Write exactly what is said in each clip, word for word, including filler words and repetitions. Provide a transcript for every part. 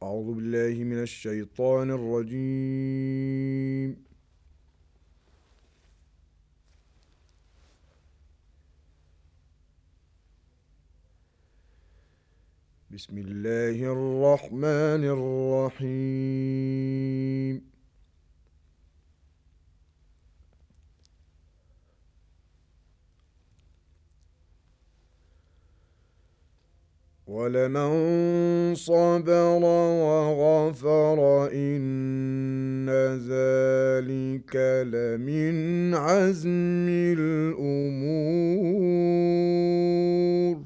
أعوذ بالله من الشيطان الرجيم. بسم الله الرحمن الرحيم. ولمن صبر وغفر إن ذلك لمن عزم الأمور.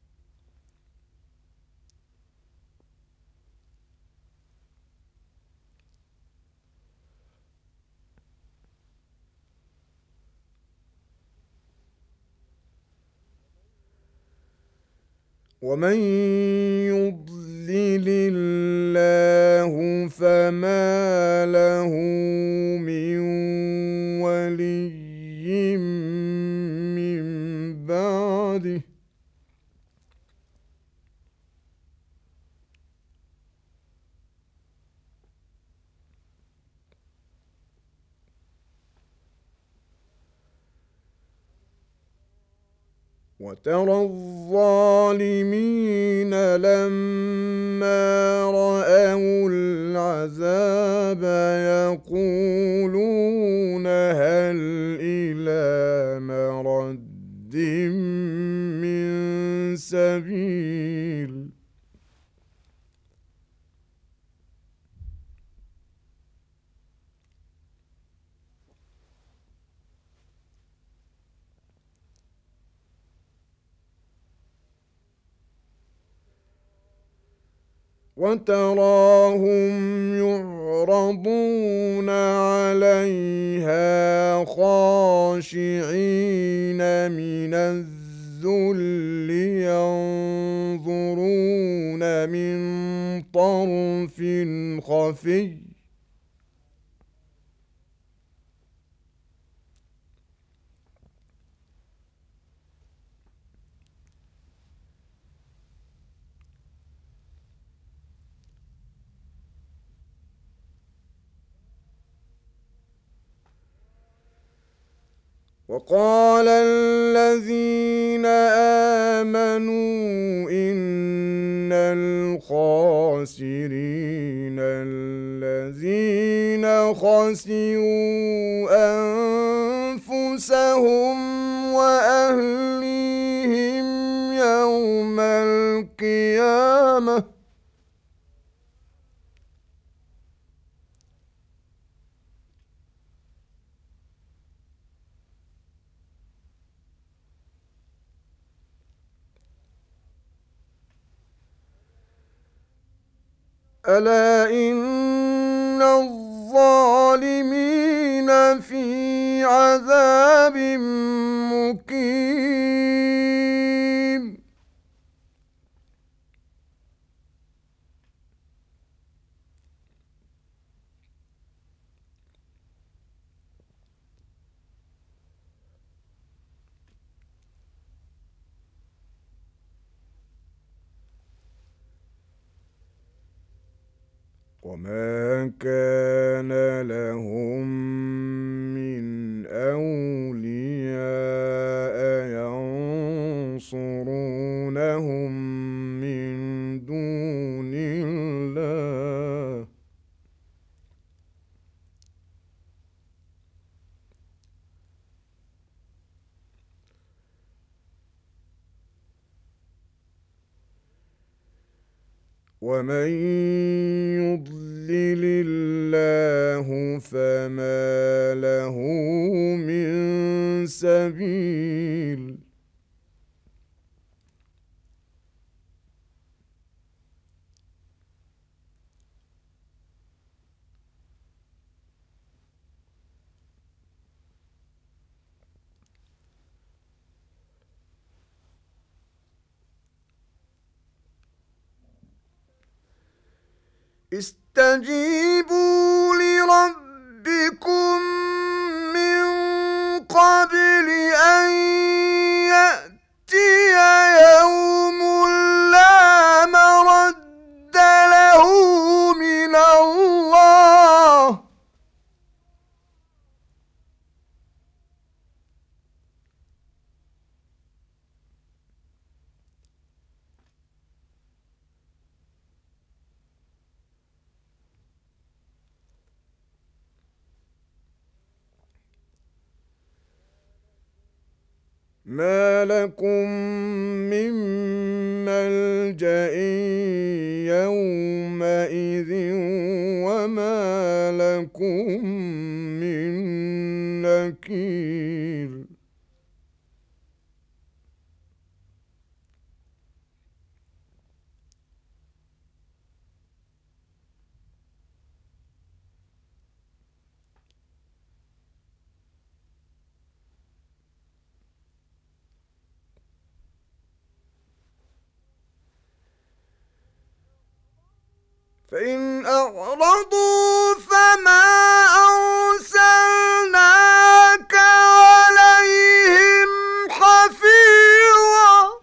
ومن يضلل الله فما له من ولي من بعده وترى الظالمين لما رأوا العذاب يقولون هل إلى مرد من سبيل. وتراهم يعرضون عليها خاشعين من الذل ينظرون من طرف خفي وقال الذين آمنوا إن الخاسرين الذين خسروا أنفسهم وأهليهم يوم القيامة ألا إن الظالمين في عذاب مقيم. وما كان لهم من أولياء ينصرونهم من دون الله ومن يضلل الله فما له من سبيل. استجيبوا لربكم من قبل أن يأتي يوم لا مرد له ما لكم من ملجأ يومئذ وما لكم من نكير فإن أعرضوا فما أرسلناك عليهم حفيظا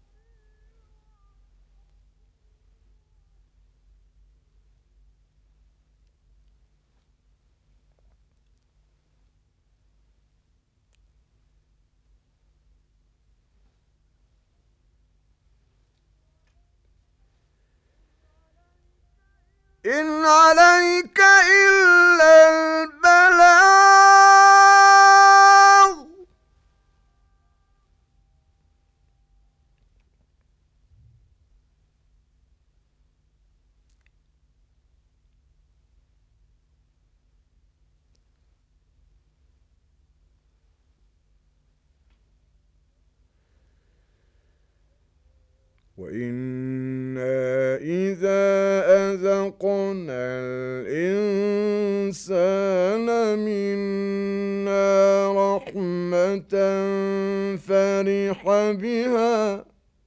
إن عليك إلا البلاغ وإنا إذا أذقنا الإنسان منا رحمة فرح بها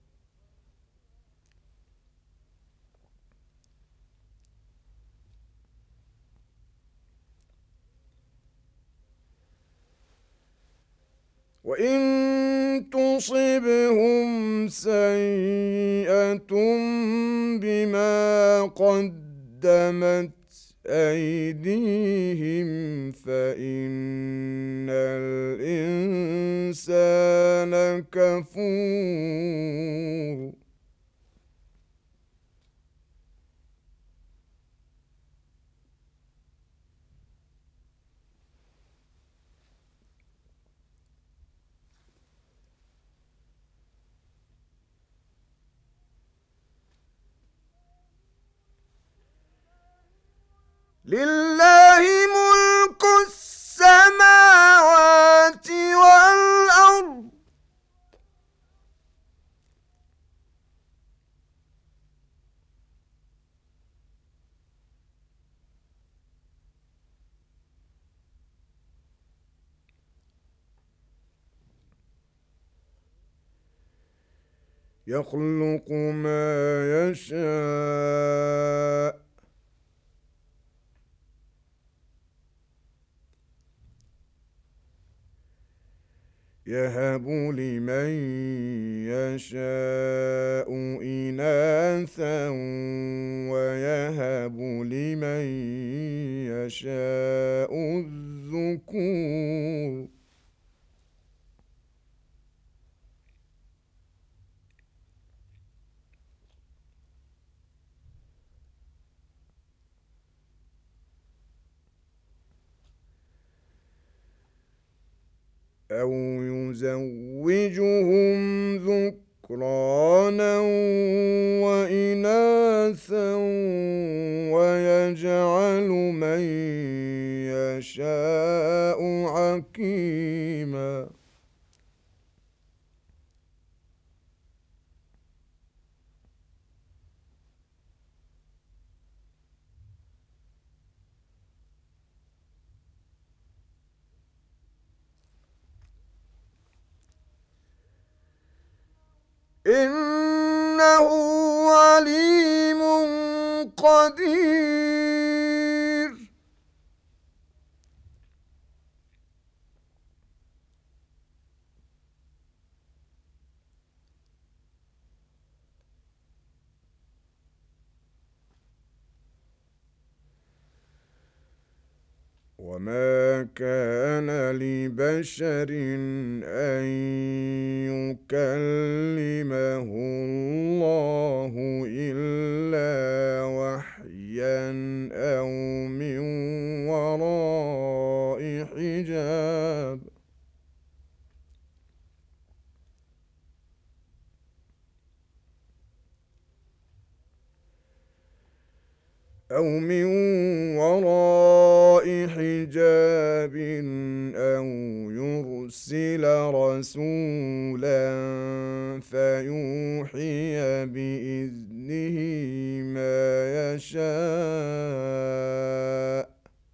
وإن تصبهم سيئة بما قدمت أيديهم فإن الإنسان كفور لله ملك السماوات والأرض يخلق ما يشاء يهب لمن يشاء إناثا ويهب لمن يشاء الذكور أو يزوجهم ذكرانا وإناثا ويجعل من يشاء عقيما إنه عليم قدير وما كان لبشر أن يكلمه الله إلا وحيا أو من وراء حجاب أو من وراء حجاب أو يرسل رسولا فيوحي بإذنه ما يشاء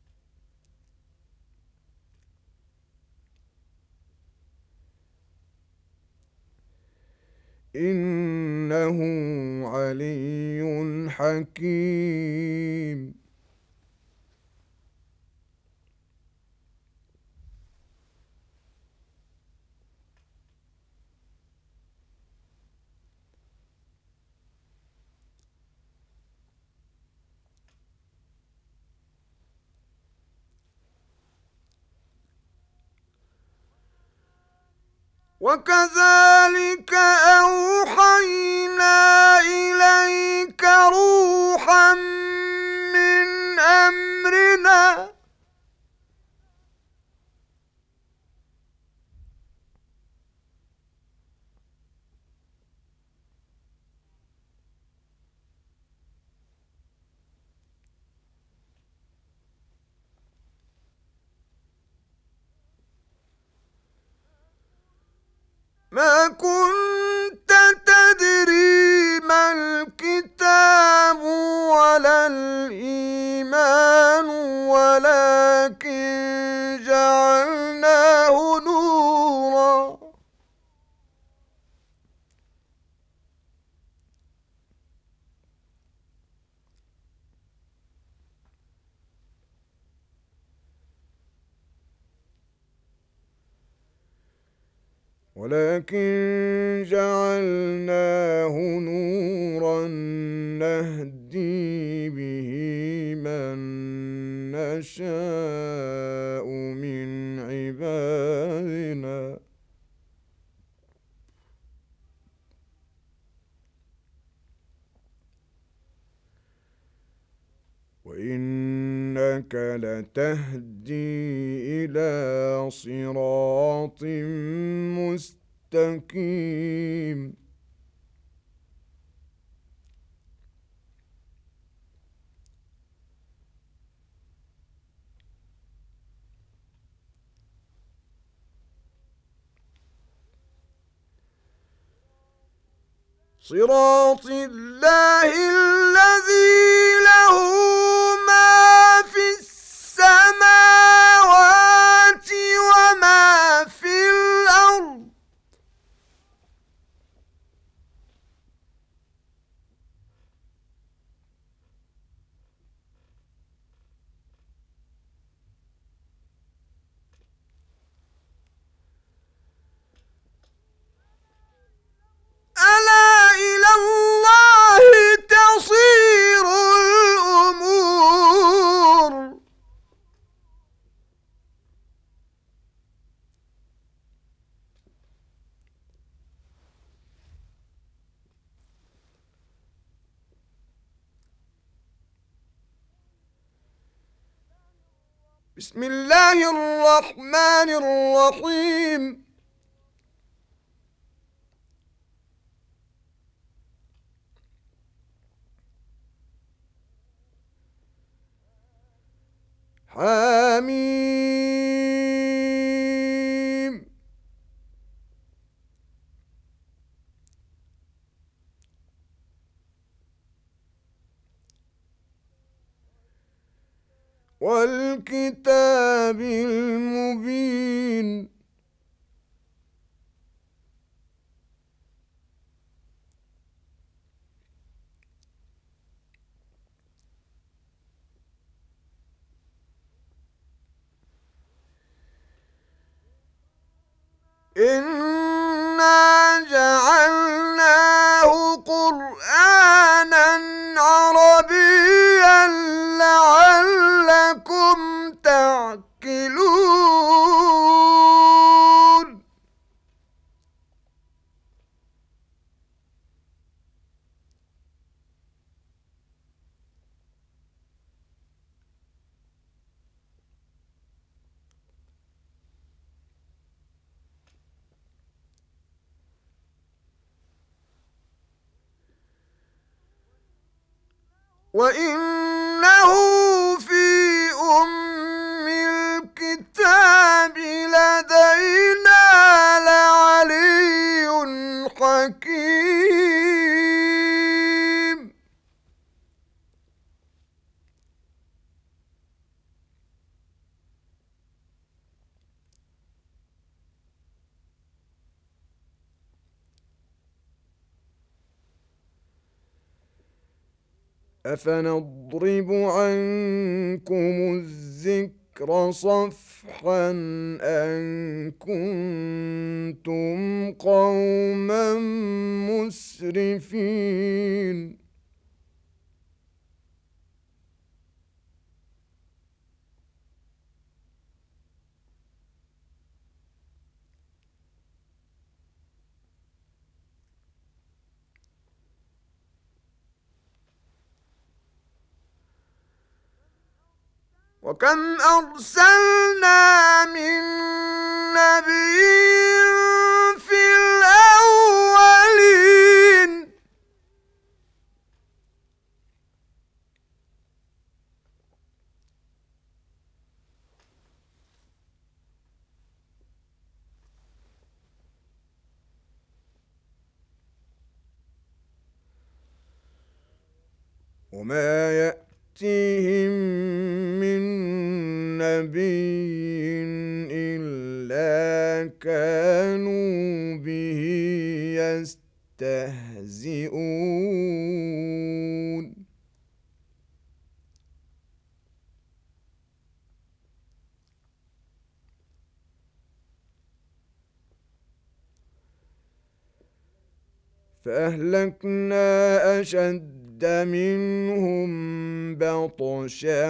إنه علي حكيم. وكذلك أوحينا إليك روحا من أمرنا ما كنت تدري ما الكتاب ولا الإيمان ولكن جعلناه نورا ولكن جعلناه نورا نهدي به من نشاء من عبادنا وإنك لتهدي إلى صراط مستقيم. صراط الله الذي له ما في السماوات وما في الأرض ألا إلى الله تصير الأمور. بسم الله الرحمن الرحيم. حميم. والكتاب المبين. إنا جعلناه قرآنا عربيا لعلكم تعقلون. وإنا أفنضرب عنكم الذكر صفحا أن كنتم قوما مسرفين وكم أرسلنا من نبي في الأولين وما يأتيهم من نبي إلا كانوا به يستهزئون فأهلكنا أشد منهم بطشا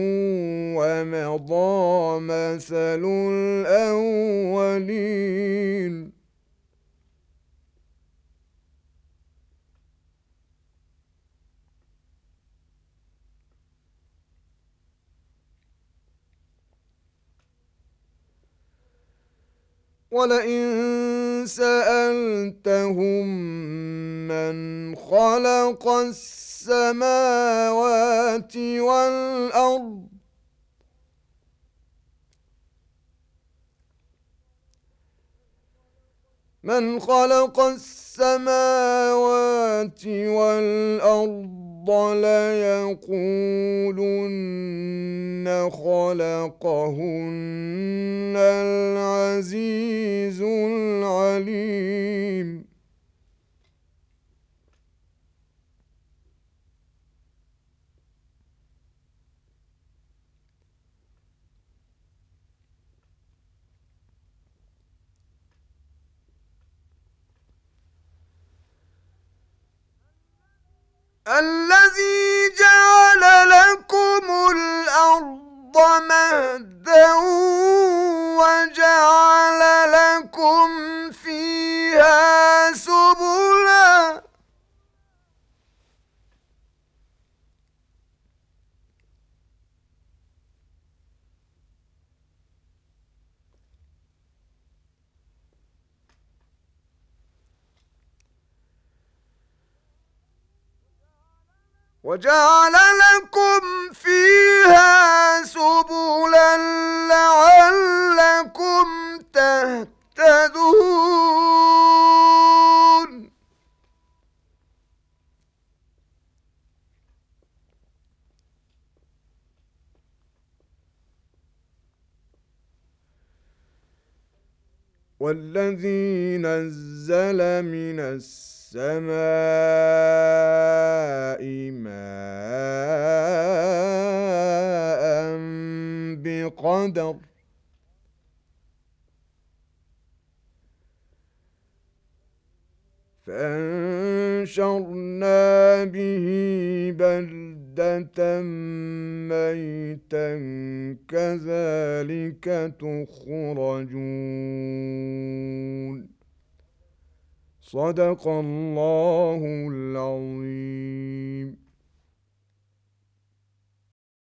ومضى مثل الأولين ولئن سألتهم من خلق السماوات والأرض من خلق السماوات والأرض ليقولن خلقهن العزيز العليم الذي جعل لكم الأرض مهدا وجعل لكم فيها سبلا وجعل لكم فيها سبلا لعلكم تهتدون والذي نزل من السماء ماء بقدر فأنشرنا به بلدة ميتا كذلك تخرجون صدق الله العظيم.